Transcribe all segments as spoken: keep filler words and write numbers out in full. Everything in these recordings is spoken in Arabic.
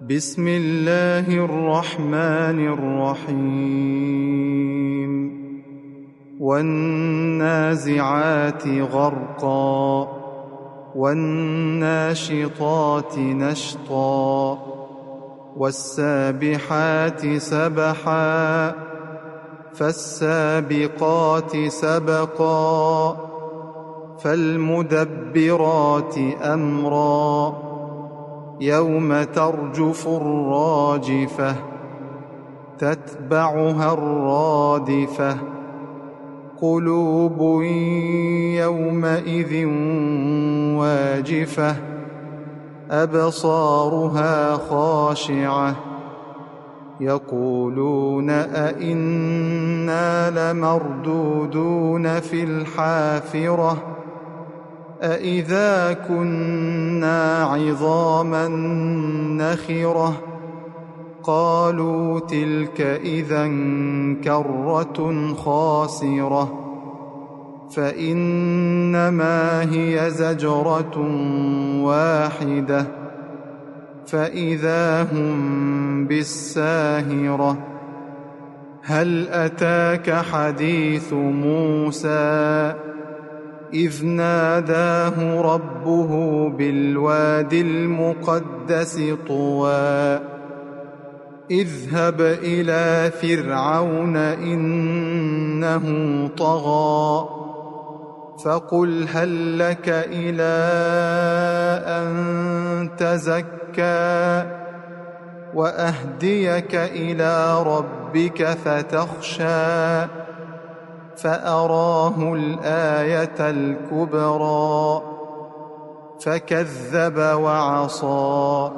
بسم الله الرحمن الرحيم والنازعات غرقا والناشطات نشطا والسابحات سبحا فالسابقات سبقا فالمدبرات أمرا يوم ترجف الراجفة تتبعها الرادفة قلوب يومئذ واجفة أبصارها خاشعة يقولون أئنا لمردودون في الحافرة أئذا كنا عظاما نخرة قالوا تلك إذا كرة خاسرة فإنما هي زجرة واحدة فإذا هم بالساهرة هل أتاك حديث موسى إذ ناداه ربه بالواد المقدس طوى اذهب إلى فرعون إنه طغى فقل هل لك إلى أن تزكى وأهديك إلى ربك فتخشى فأراه الآية الكبرى فكذب وعصى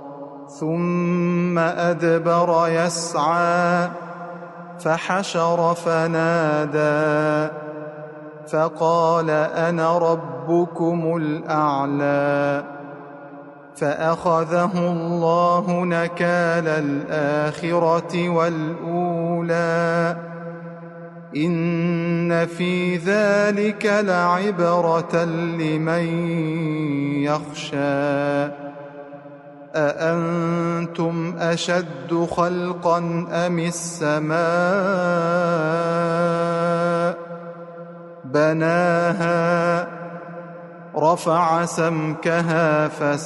ثم أدبر يسعى فحشر فنادى فقال أنا ربكم الأعلى فأخذه الله نكال الآخرة والأولى إن في ذلك لعبرة لمن يخشى أأنتم أشد خلقا أم السماء بناها رفع سمكها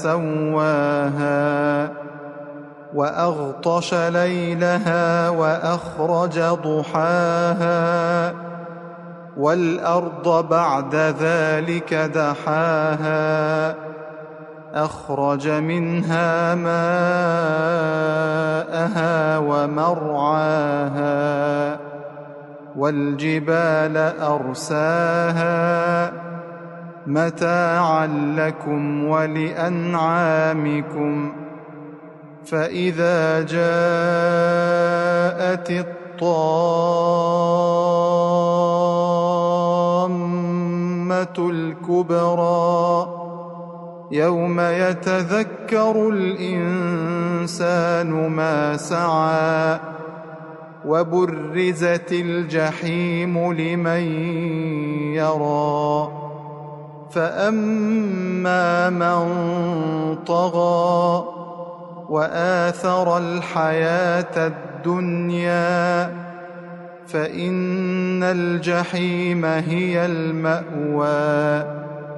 فسواها وأغطش ليلها وأخرج ضحاها والأرض بعد ذلك دحاها أخرج منها ماءها ومرعاها والجبال أرساها متاعا لكم ولأنعامكم فإذا جاءت الطامة الكبرى يوم يتذكر الإنسان ما سعى وبرزت الجحيم لمن يرى فأما من طغى وآثر الحياة الدنيا فإن الجحيم هي المأوى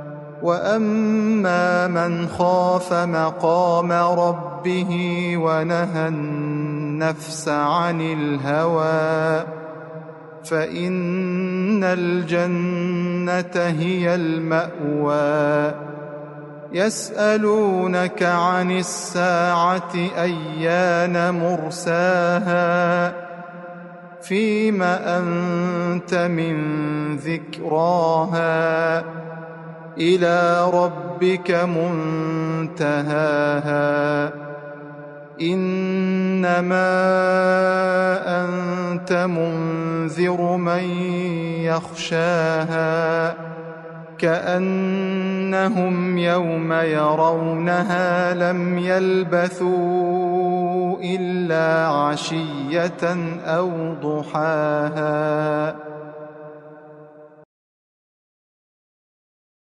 وأما من خاف مقام ربه ونهى النفس عن الهوى فإن الجنة هي المأوى يسألونك عن الساعة أيان مرساها فيم أنت من ذكراها إلى ربك منتهاها إنما أنت منذر من يخشاها كأنهم يوم يرونها لم يلبثوا إلا عشية أو ضحاها